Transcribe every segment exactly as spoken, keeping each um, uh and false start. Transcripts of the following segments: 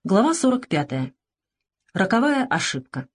Глава сорок пятая. Роковая ошибка.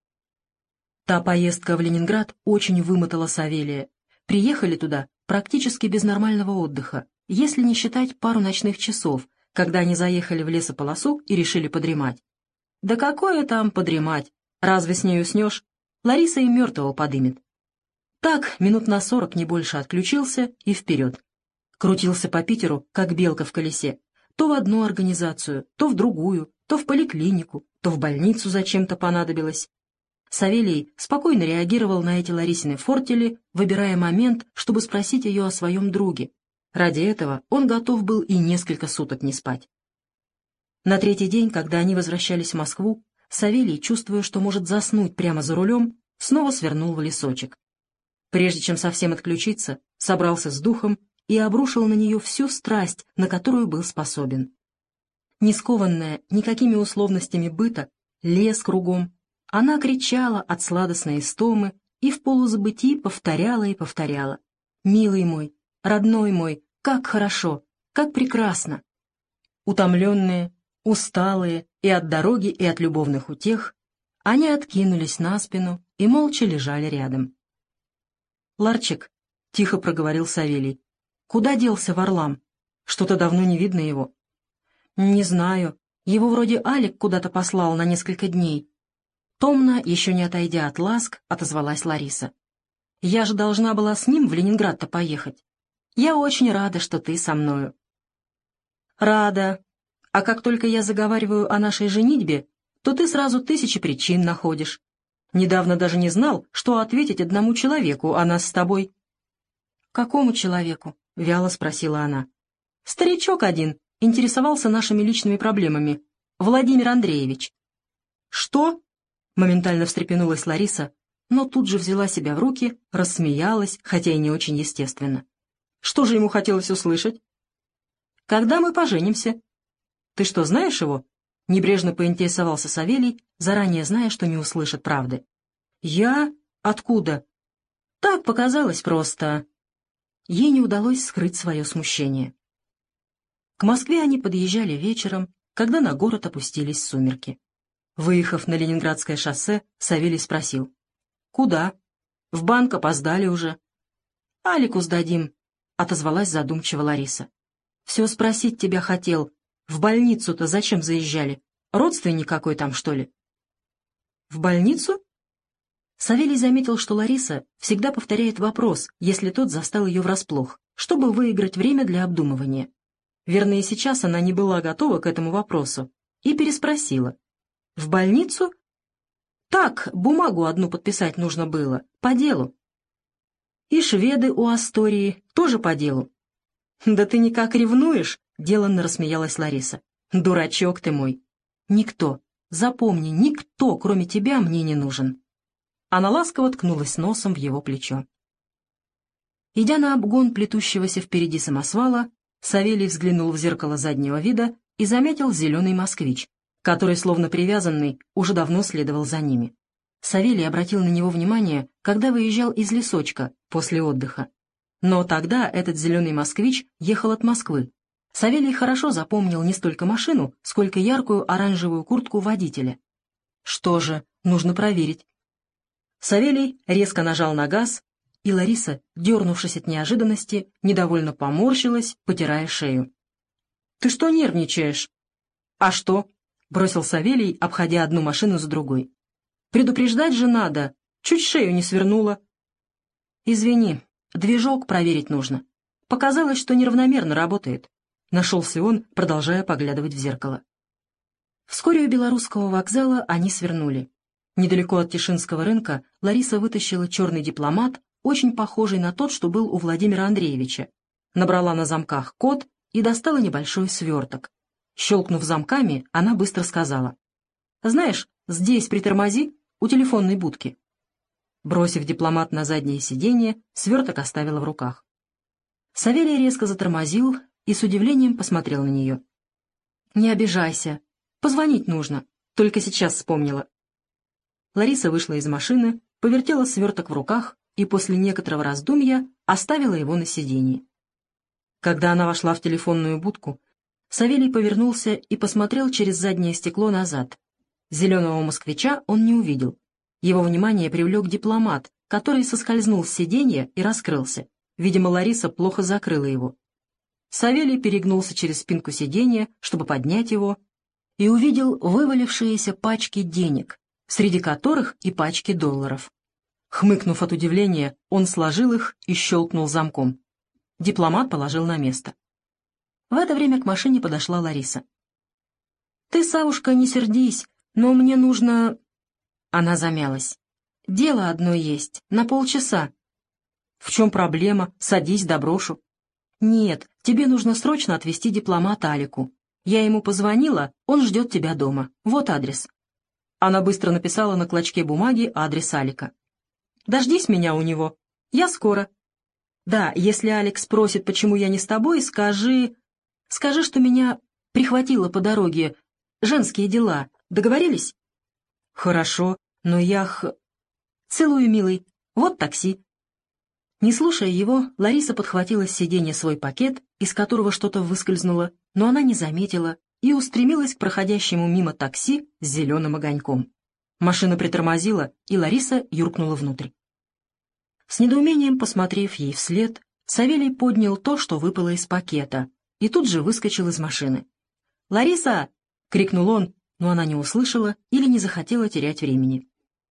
Та поездка в Ленинград очень вымотала Савелия. Приехали туда практически без нормального отдыха, если не считать пару ночных часов, когда они заехали в лесополосу и решили подремать. Да какое там подремать? Разве с ней уснешь? Лариса и мертвого подымет. Так, минут на сорок, не больше, отключился и вперед. Крутился по Питеру, как белка в колесе. То в одну организацию, то в другую, то в поликлинику, то в больницу зачем-то понадобилось. Савелий спокойно реагировал на эти Ларисины фортели, выбирая момент, чтобы спросить ее о своем друге. Ради этого он готов был и несколько суток не спать. На третий день, когда они возвращались в Москву, Савелий, чувствуя, что может заснуть прямо за рулем, снова свернул в лесочек. Прежде чем совсем отключиться, собрался с духом и обрушил на нее всю страсть, на которую был способен. Не скованная никакими условностями быта, лес кругом, она кричала от сладостной истомы и в полузабытии повторяла и повторяла: «Милый мой, родной мой, как хорошо, как прекрасно!» Утомленные, усталые и от дороги, и от любовных утех, они откинулись на спину и молча лежали рядом. «Ларчик», — тихо проговорил Савелий, — «куда делся Варлам? Что-то давно не видно его». «Не знаю. Его вроде Алик куда-то послал на несколько дней». Томно, еще не отойдя от ласк, отозвалась Лариса. «Я же должна была с ним в Ленинград-то поехать. Я очень рада, что ты со мною». «Рада. А как только я заговариваю о нашей женитьбе, то ты сразу тысячи причин находишь. Недавно даже не знал, что ответить одному человеку о нас с тобой». «Какому человеку?» — вяло спросила она. «Старичок один интересовался нашими личными проблемами. Владимир Андреевич». «Что?» — моментально встрепенулась Лариса, но тут же взяла себя в руки, рассмеялась, хотя и не очень естественно. «Что же ему хотелось услышать?» «Когда мы поженимся?» «Ты что, знаешь его?» — небрежно поинтересовался Савелий, заранее зная, что не услышит правды. «Я? Откуда?» «Так показалось просто». Ей не удалось скрыть свое смущение. К Москве они подъезжали вечером, когда на город опустились сумерки. Выехав на Ленинградское шоссе, Савелий спросил: «Куда?» «В банк опоздали уже». «Алику сдадим», — отозвалась задумчиво Лариса. «Все спросить тебя хотел. В больницу-то зачем заезжали? Родственник какой там, что ли?» «В больницу?» Савелий заметил, что Лариса всегда повторяет вопрос, если тот застал ее врасплох, чтобы выиграть время для обдумывания. Верно, и сейчас она не была готова к этому вопросу и переспросила: «В больницу?» «Так, бумагу одну подписать нужно было, по делу». «И шведы у Астории тоже по делу». «Да ты никак ревнуешь?» — деланно рассмеялась Лариса. «Дурачок ты мой. Никто, запомни, никто, кроме тебя, мне не нужен». Она ласково ткнулась носом в его плечо. Идя на обгон плетущегося впереди самосвала, Савелий взглянул в зеркало заднего вида и заметил зеленый москвич, который, словно привязанный, уже давно следовал за ними. Савелий обратил на него внимание, когда выезжал из лесочка после отдыха. Но тогда этот зеленый москвич ехал от Москвы. Савелий хорошо запомнил не столько машину, сколько яркую оранжевую куртку водителя. Что же, нужно проверить. Савелий резко нажал на газ, и Лариса, дернувшись от неожиданности, недовольно поморщилась, потирая шею. «Ты что нервничаешь?» «А что?» — бросил Савелий, обходя одну машину за другой. «Предупреждать же надо, чуть шею не свернула». «Извини, движок проверить нужно. Показалось, что неравномерно работает», — нашелся он, продолжая поглядывать в зеркало. Вскоре у Белорусского вокзала они свернули. Недалеко от Тишинского рынка Лариса вытащила черный дипломат, очень похожий на тот, что был у Владимира Андреевича, набрала на замках код и достала небольшой сверток. Щелкнув замками, она быстро сказала: «Знаешь, здесь притормози, у телефонной будки». Бросив дипломат на заднее сиденье, сверток оставила в руках. Савелий резко затормозил и с удивлением посмотрел на нее. «Не обижайся. Позвонить нужно. Только сейчас вспомнила». Лариса вышла из машины, повертела сверток в руках и после некоторого раздумья оставила его на сиденье. Когда она вошла в телефонную будку, Савелий повернулся и посмотрел через заднее стекло назад. Зеленого москвича он не увидел. Его внимание привлек дипломат, который соскользнул с сиденья и раскрылся. Видимо, Лариса плохо закрыла его. Савелий перегнулся через спинку сиденья, чтобы поднять его, и увидел вывалившиеся пачки денег, среди которых и пачки долларов. Хмыкнув от удивления, он сложил их и щелкнул замком. Дипломат положил на место. В это время к машине подошла Лариса. «Ты, Савушка, не сердись, но мне нужно...» Она замялась. «Дело одно есть, на полчаса». «В чем проблема? Садись, доброшу». «Нет, тебе нужно срочно отвезти дипломата Алику. Я ему позвонила, он ждет тебя дома. Вот адрес». Она быстро написала на клочке бумаги адрес Алика. «Дождись меня у него. Я скоро. Да, если Алекс спросит, почему я не с тобой, скажи... Скажи, что меня прихватило по дороге. Женские дела. Договорились?» «Хорошо, но я х...» «Целую, милый. Вот такси». Не слушая его, Лариса подхватила с сиденья свой пакет, из которого что-то выскользнуло, но она не заметила и устремилась к проходящему мимо такси с зеленым огоньком. Машина притормозила, и Лариса юркнула внутрь. С недоумением посмотрев ей вслед, Савелий поднял то, что выпало из пакета, и тут же выскочил из машины. «Лариса!» — крикнул он, но она не услышала или не захотела терять времени.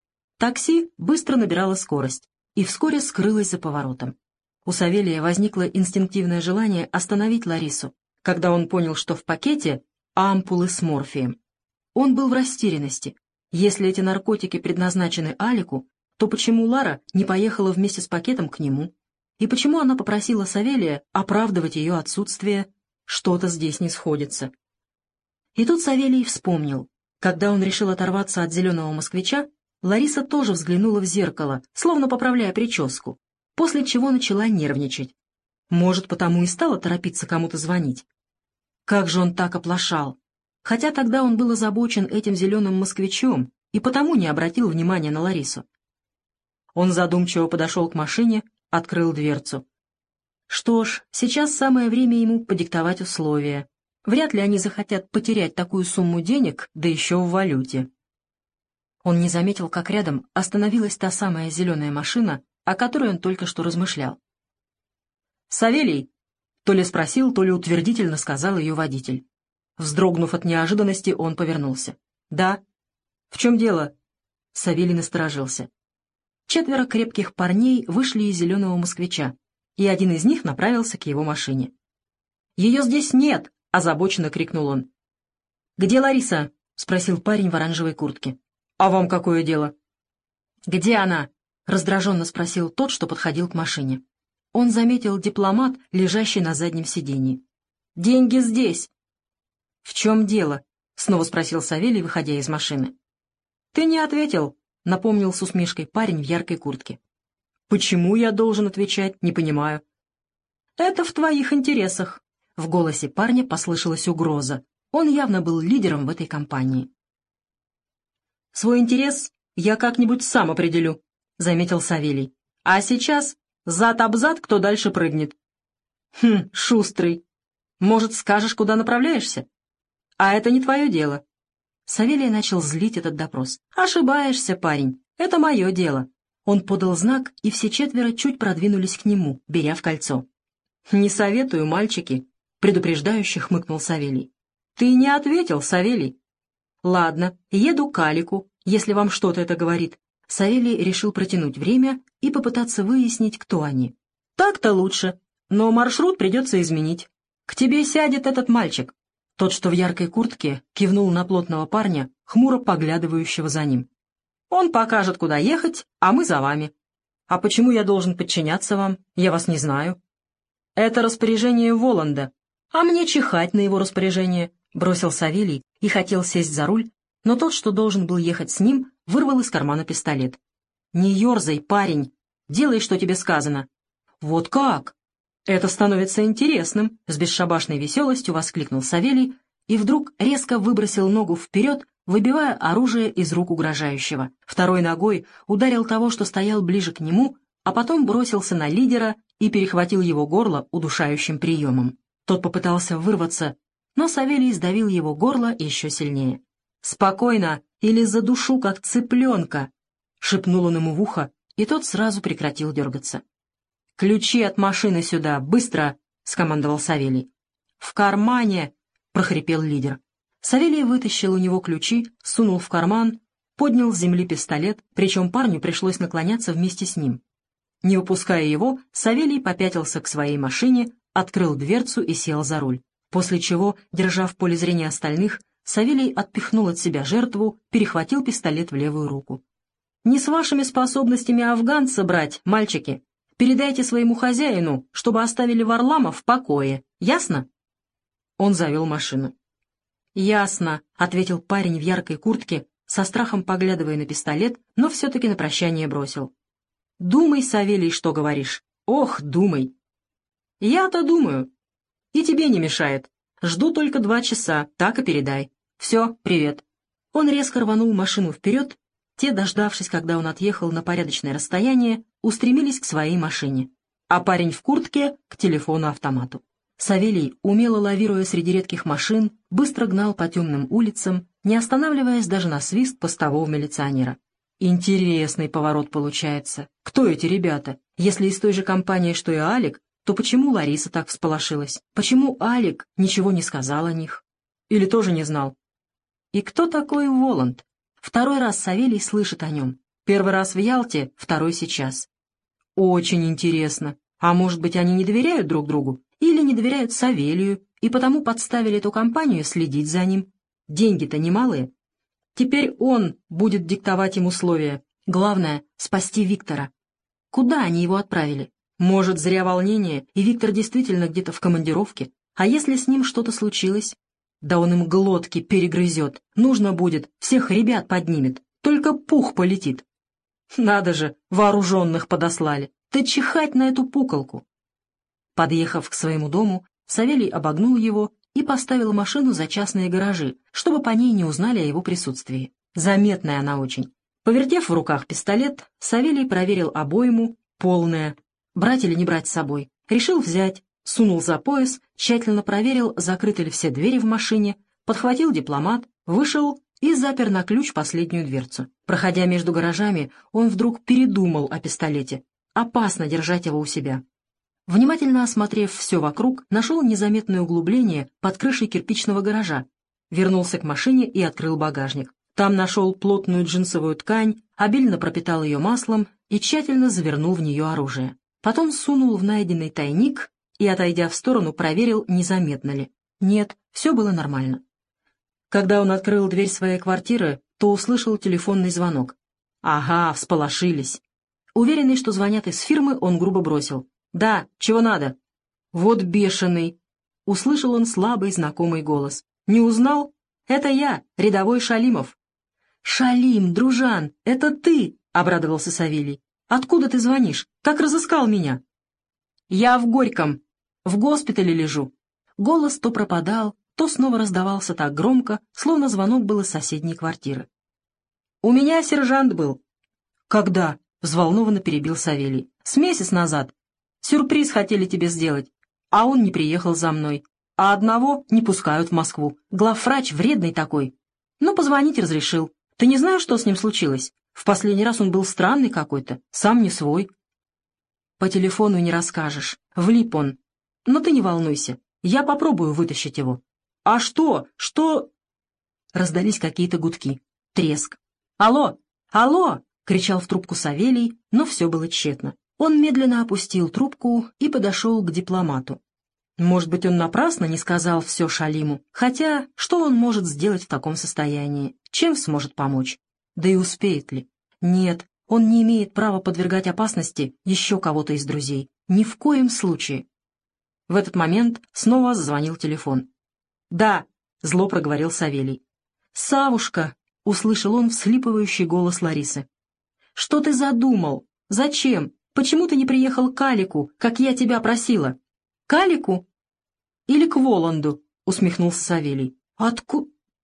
Такси быстро набирало скорость и вскоре скрылось за поворотом. У Савелия возникло инстинктивное желание остановить Ларису, когда он понял, что в пакете ампулы с морфием. Он был в растерянности. Если эти наркотики предназначены Алику, то почему Лара не поехала вместе с пакетом к нему? И почему она попросила Савелия оправдывать ее отсутствие? Что-то здесь не сходится. И тут Савелий вспомнил. Когда он решил оторваться от зеленого москвича, Лариса тоже взглянула в зеркало, словно поправляя прическу, после чего начала нервничать. Может, потому и стала торопиться кому-то звонить. Как же он так оплошал! Хотя тогда он был озабочен этим зеленым москвичом и потому не обратил внимания на Ларису. Он задумчиво подошел к машине, открыл дверцу. Что ж, сейчас самое время ему подиктовать условия. Вряд ли они захотят потерять такую сумму денег, да еще в валюте. Он не заметил, как рядом остановилась та самая зеленая машина, о которой он только что размышлял. «Савелий!» — то ли спросил, то ли утвердительно сказал ее водитель. Вздрогнув от неожиданности, он повернулся. «Да». «В чем дело?» Савелий насторожился. Четверо крепких парней вышли из зеленого москвича, и один из них направился к его машине. «Ее здесь нет!» — озабоченно крикнул он. «Где Лариса?» — спросил парень в оранжевой куртке. «А вам какое дело?» «Где она?» — раздраженно спросил тот, что подходил к машине. Он заметил дипломат, лежащий на заднем сиденье. «Деньги здесь!» «В чем дело?» — снова спросил Савелий, выходя из машины. «Ты не ответил», — напомнил с усмешкой парень в яркой куртке. «Почему я должен отвечать, не понимаю». «Это в твоих интересах». В голосе парня послышалась угроза. Он явно был лидером в этой компании. «Свой интерес я как-нибудь сам определю», — заметил Савелий. «А сейчас зад об зад, кто дальше прыгнет». «Хм, шустрый. Может, скажешь, куда направляешься?» «А это не твое дело». Савелий начал злить этот допрос. «Ошибаешься, парень. Это мое дело». Он подал знак, и все четверо чуть продвинулись к нему, беря в кольцо. «Не советую, мальчики», — предупреждающе хмыкнул Савелий. «Ты не ответил, Савелий». «Ладно, еду к Алику, если вам что-то это говорит». Савелий решил протянуть время и попытаться выяснить, кто они. «Так-то лучше, но маршрут придется изменить. К тебе сядет этот мальчик». Тот, что в яркой куртке, кивнул на плотного парня, хмуро поглядывающего за ним. «Он покажет, куда ехать, а мы за вами». «А почему я должен подчиняться вам? Я вас не знаю». «Это распоряжение Воланда, а мне чихать на его распоряжение», — бросил Савелий и хотел сесть за руль, но тот, что должен был ехать с ним, вырвал из кармана пистолет. «Не ерзай, парень, делай, что тебе сказано». «Вот как? Это становится интересным», — с бесшабашной веселостью воскликнул Савелий и вдруг резко выбросил ногу вперед, выбивая оружие из рук угрожающего. Второй ногой ударил того, что стоял ближе к нему, а потом бросился на лидера и перехватил его горло удушающим приемом. Тот попытался вырваться, но Савелий сдавил его горло еще сильнее. «Спокойно, или задушу, как цыпленка!» — шепнул он ему в ухо, и тот сразу прекратил дергаться. «Ключи от машины сюда, быстро!» — скомандовал Савелий. «В кармане!» — прохрипел лидер. Савелий вытащил у него ключи, сунул в карман, поднял с земли пистолет, причем парню пришлось наклоняться вместе с ним. Не выпуская его, Савелий попятился к своей машине, открыл дверцу и сел за руль. После чего, держа в поле зрения остальных, Савелий отпихнул от себя жертву, перехватил пистолет в левую руку. «Не с вашими способностями афганца брать, мальчики. Передайте своему хозяину, чтобы оставили Варлама в покое. Ясно?» Он завел машину. «Ясно», — ответил парень в яркой куртке, со страхом поглядывая на пистолет, но все-таки на прощание бросил. «Думай, Савелий, что говоришь. Ох, думай!» «Я-то думаю. И тебе не мешает. Жду только два часа, так и передай. Все, привет». Он резко рванул машину вперед, те, дождавшись, когда он отъехал на порядочное расстояние, устремились к своей машине, а парень в куртке — к телефону-автомату. Савелий, умело лавируя среди редких машин, быстро гнал по темным улицам, не останавливаясь даже на свист постового милиционера. Интересный поворот получается. Кто эти ребята? Если из той же компании, что и Алик, то почему Лариса так всполошилась? Почему Алик ничего не сказал о них? Или тоже не знал? И кто такой Воланд? Второй раз Савелий слышит о нем. Первый раз в Ялте, второй сейчас. Очень интересно. А может быть, они не доверяют друг другу? Или не доверяют Савелию, и потому подставили эту компанию следить за ним? Деньги-то немалые. Теперь он будет диктовать им условия. Главное — спасти Виктора. Куда они его отправили? Может, зря волнение, и Виктор действительно где-то в командировке? А если с ним что-то случилось? Да он им глотки перегрызет. Нужно будет, всех ребят поднимет. Только пух полетит. Надо же, вооруженных подослали. Да чихать на эту пуколку. Подъехав к своему дому, Савелий обогнул его и поставил машину за частные гаражи, чтобы по ней не узнали о его присутствии. Заметная она очень. Повертев в руках пистолет, Савелий проверил обойму, полная. Брать или не брать с собой. Решил взять, сунул за пояс, тщательно проверил, закрыты ли все двери в машине, подхватил дипломат, вышел и запер на ключ последнюю дверцу. Проходя между гаражами, он вдруг передумал о пистолете. Опасно держать его у себя. Внимательно осмотрев все вокруг, нашел незаметное углубление под крышей кирпичного гаража, вернулся к машине и открыл багажник. Там нашел плотную джинсовую ткань, обильно пропитал ее маслом и тщательно завернул в нее оружие. Потом сунул в найденный тайник и, отойдя в сторону, проверил, незаметно ли. Нет, все было нормально. Когда он открыл дверь своей квартиры, то услышал телефонный звонок. Ага, всполошились. Уверенный, что звонят из фирмы, он грубо бросил. «Да, чего надо?» «Вот бешеный!» — услышал он слабый знакомый голос. «Не узнал? Это я, рядовой Шалимов». «Шалим, дружан, это ты!» — обрадовался Савелий. «Откуда ты звонишь? Как разыскал меня?» «Я в Горьком. В госпитале лежу». Голос то пропадал, то снова раздавался так громко, словно звонок был из соседней квартиры. «У меня сержант был». «Когда?» — взволнованно перебил Савелий. «С месяц назад. Сюрприз хотели тебе сделать, а он не приехал за мной. А одного не пускают в Москву. Главврач вредный такой. Ну, позвонить разрешил. Ты не знаешь, что с ним случилось? В последний раз он был странный какой-то, сам не свой». «По телефону не расскажешь. Влип он. Но ты не волнуйся, я попробую вытащить его». «А что? Что?» Раздались какие-то гудки. Треск. «Алло! Алло!» — кричал в трубку Савелий, но все было тщетно. Он медленно опустил трубку и подошел к дипломату. Может быть, он напрасно не сказал все Шалиму, хотя что он может сделать в таком состоянии? Чем сможет помочь? Да и успеет ли? Нет, он не имеет права подвергать опасности еще кого-то из друзей. Ни в коем случае. В этот момент снова зазвонил телефон. «Да», — зло проговорил Савелий. «Савушка», — услышал он всхлипывающий голос Ларисы. «Что ты задумал? Зачем? Почему ты не приехал к Алику, как я тебя просила?» «К Алику? Или к Воланду?» — усмехнулся Савелий. «Отку...»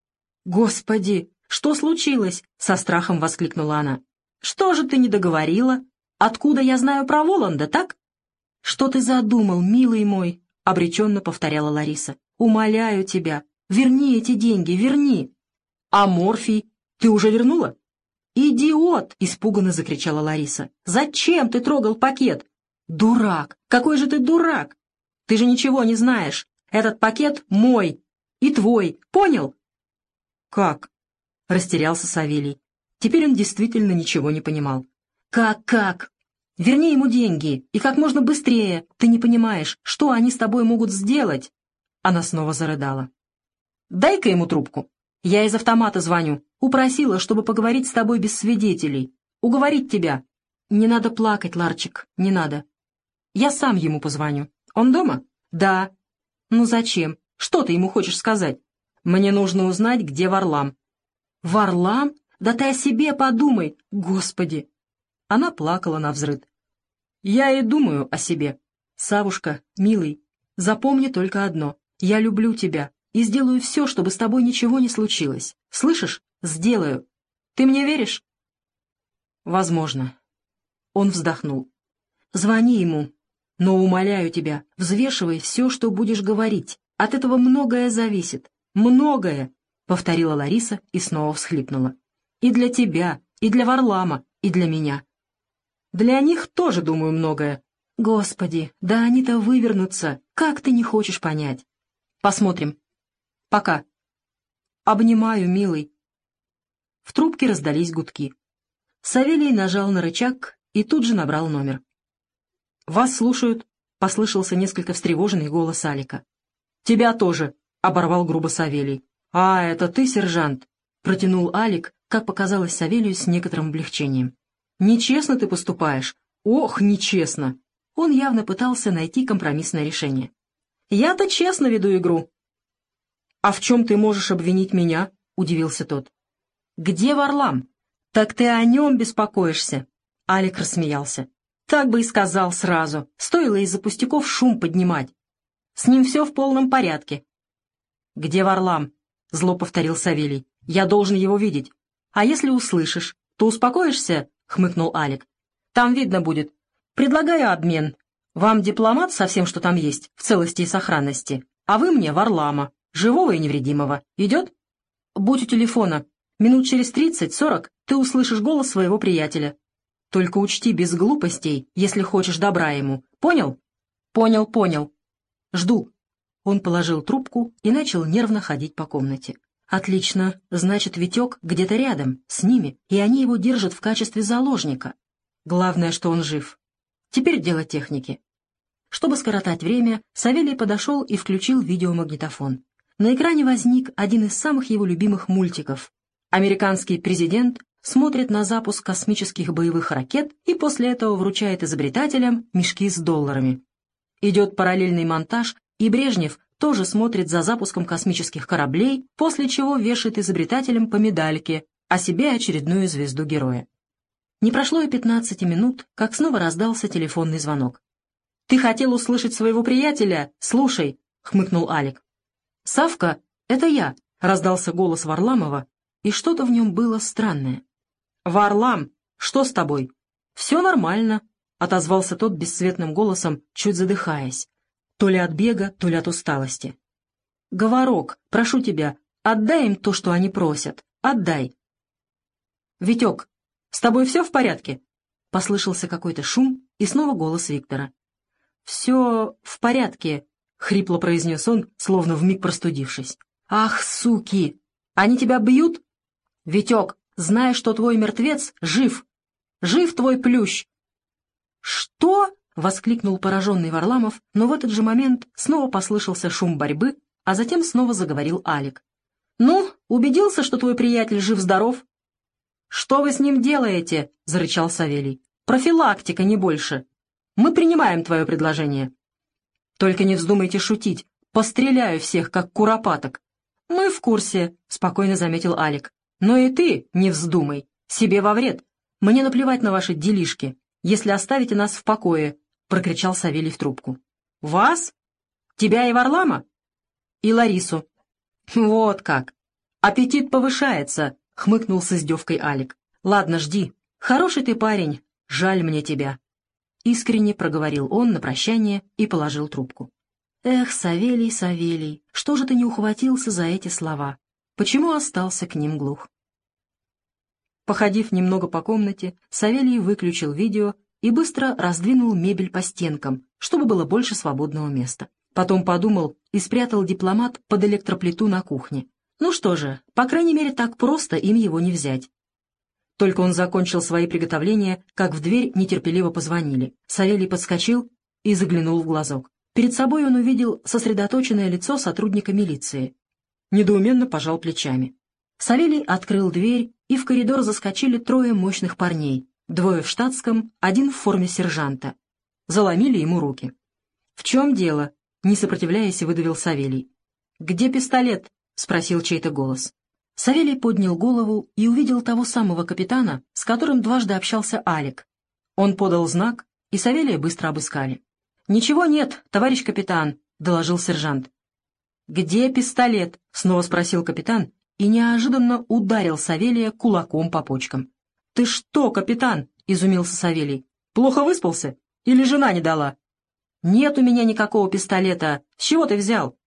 «Господи, что случилось?» — со страхом воскликнула она. «Что же ты не договорила? Откуда я знаю про Воланда, так?» «Что ты задумал, милый мой?» — обреченно повторяла Лариса. Умоляю тебя, верни эти деньги, верни. А морфий ты уже вернула? «Идиот!» — испуганно закричала Лариса. «Зачем ты трогал пакет?» «Дурак! Какой же ты дурак! Ты же ничего не знаешь. Этот пакет мой и твой, понял?» «Как?» — растерялся Савелий. Теперь он действительно ничего не понимал. «Как-как? Верни ему деньги, и как можно быстрее. Ты не понимаешь, что они с тобой могут сделать?» Она снова зарыдала. «Дай-ка ему трубку. Я из автомата звоню. Упросила, чтобы поговорить с тобой без свидетелей. Уговорить тебя». «Не надо плакать, Ларчик, не надо. Я сам ему позвоню. Он дома?» «Да». «Ну зачем? Что ты ему хочешь сказать?» «Мне нужно узнать, где Варлам». «Варлам? Да ты о себе подумай, Господи!» Она плакала навзрыд. «Я и думаю о себе. Савушка, милый, запомни только одно. Я люблю тебя и сделаю все, чтобы с тобой ничего не случилось. Слышишь? Сделаю. Ты мне веришь?» «Возможно». Он вздохнул. «Звони ему, но, умоляю тебя, взвешивай все, что будешь говорить. От этого многое зависит. Многое!» — повторила Лариса и снова всхлипнула. «И для тебя, и для Варлама, и для меня. Для них тоже, думаю, многое. Господи, да они-то вывернутся, как ты не хочешь понять. Посмотрим. Пока. Обнимаю, милый». В трубке раздались гудки. Савелий нажал на рычаг и тут же набрал номер. «Вас слушают», — послышался несколько встревоженный голос Алика. «Тебя тоже», — оборвал грубо Савелий. «А, это ты, сержант?» — протянул Алик, как показалось Савелию с некоторым облегчением. «Нечестно ты поступаешь. Ох, нечестно!» Он явно пытался найти компромиссное решение. «Я-то честно веду игру». «А в чем ты можешь обвинить меня?» — удивился тот. «Где Варлам?» «Так ты о нем беспокоишься?» Алик рассмеялся. «Так бы и сказал сразу. Стоило из-за пустяков шум поднимать. С ним все в полном порядке». «Где Варлам?» — зло повторил Савелий. «Я должен его видеть. А если услышишь, то успокоишься?» — хмыкнул Алик. «Там видно будет. Предлагаю обмен. Вам дипломат со всем, что там есть, в целости и сохранности, а вы мне Варлама, живого и невредимого. Идет? Будь у телефона. Минут через тридцать-сорок ты услышишь голос своего приятеля. Только учти без глупостей, если хочешь добра ему. Понял?» «Понял, понял. Жду». Он положил трубку и начал нервно ходить по комнате. «Отлично. Значит, Витек где-то рядом, с ними, и они его держат в качестве заложника. Главное, что он жив. Теперь дело техники». Чтобы скоротать время, Савелий подошел и включил видеомагнитофон. На экране возник один из самых его любимых мультиков. Американский президент смотрит на запуск космических боевых ракет и после этого вручает изобретателям мешки с долларами. Идет параллельный монтаж, и Брежнев тоже смотрит за запуском космических кораблей, после чего вешает изобретателям по медальке, а себе очередную звезду героя. Не прошло и пятнадцати минут, как снова раздался телефонный звонок. «Ты хотел услышать своего приятеля? Слушай», — хмыкнул Алик. «Савка, это я», — раздался голос Варламова, и что-то в нем было странное. «Варлам, что с тобой?» «Все нормально», — отозвался тот бесцветным голосом, чуть задыхаясь, то ли от бега, то ли от усталости. «Говорок, прошу тебя, отдай им то, что они просят, отдай». «Витек, с тобой все в порядке?» — послышался какой-то шум, и снова голос Виктора. «Все в порядке», — хрипло произнес он, словно вмиг простудившись. «Ах, суки! Они тебя бьют?» «Витек, знай, что твой мертвец жив! Жив твой плющ!» «Что?» — воскликнул пораженный Варламов, но в этот же момент снова послышался шум борьбы, а затем снова заговорил Алик. «Ну, убедился, что твой приятель жив-здоров?» «Что вы с ним делаете?» — зарычал Савелий. «Профилактика, не больше. Мы принимаем твое предложение». «Только не вздумайте шутить. Постреляю всех, как куропаток». «Мы в курсе», — спокойно заметил Алик. «Но и ты не вздумай. Себе во вред. Мне наплевать на ваши делишки, если оставите нас в покое», — прокричал Савелий в трубку. «Вас? Тебя и Варлама?» «И Ларису». «Вот как! Аппетит повышается», — хмыкнул с издевкой Алик. «Ладно, жди. Хороший ты парень. Жаль мне тебя». Искренне проговорил он на прощание и положил трубку. Эх, Савелий, Савелий, что же ты не ухватился за эти слова? Почему остался к ним глух? Походив немного по комнате, Савелий выключил видео и быстро раздвинул мебель по стенкам, чтобы было больше свободного места. Потом подумал и спрятал дипломат под электроплиту на кухне. Ну что же, по крайней мере, так просто им его не взять. Только он закончил свои приготовления, как в дверь нетерпеливо позвонили. Савелий подскочил и заглянул в глазок. Перед собой он увидел сосредоточенное лицо сотрудника милиции. Недоуменно пожал плечами. Савелий открыл дверь, и в коридор заскочили трое мощных парней. Двое в штатском, один в форме сержанта. Заломили ему руки. «В чем дело?» — не сопротивляясь, выдавил Савелий. «Где пистолет?» — спросил чей-то голос. Савелий поднял голову и увидел того самого капитана, с которым дважды общался Алик. Он подал знак, и Савелия быстро обыскали. «Ничего нет, товарищ капитан», — доложил сержант. «Где пистолет?» — снова спросил капитан и неожиданно ударил Савелия кулаком по почкам. «Ты что, капитан?» — изумился Савелий. «Плохо выспался? Или жена не дала?» «Нет у меня никакого пистолета. С чего ты взял?»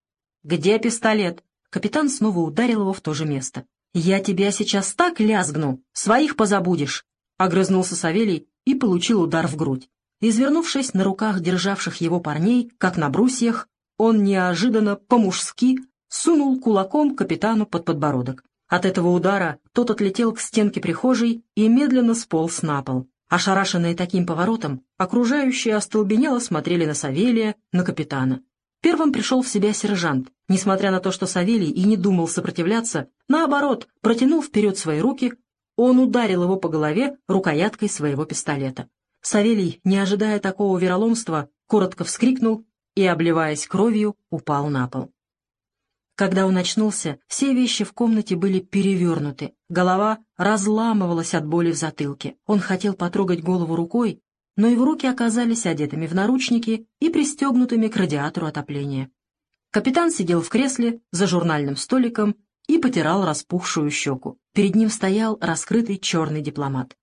«Где пистолет?» Капитан снова ударил его в то же место. «Я тебя сейчас так лязгну, своих позабудешь!» — огрызнулся Савелий и получил удар в грудь. Извернувшись на руках державших его парней, как на брусьях, он неожиданно по-мужски сунул кулаком капитану под подбородок. От этого удара тот отлетел к стенке прихожей и медленно сполз на пол. Ошарашенные таким поворотом, окружающие остолбенело смотрели на Савелия, на капитана. Первым пришел в себя сержант. Несмотря на то, что Савелий и не думал сопротивляться, наоборот, протянул вперед свои руки, он ударил его по голове рукояткой своего пистолета. Савелий, не ожидая такого вероломства, коротко вскрикнул и, обливаясь кровью, упал на пол. Когда он очнулся, все вещи в комнате были перевернуты, голова разламывалась от боли в затылке. Он хотел потрогать голову рукой, но его руки оказались одетыми в наручники и пристегнутыми к радиатору отопления. Капитан сидел в кресле за журнальным столиком и потирал распухшую щеку. Перед ним стоял раскрытый черный дипломат.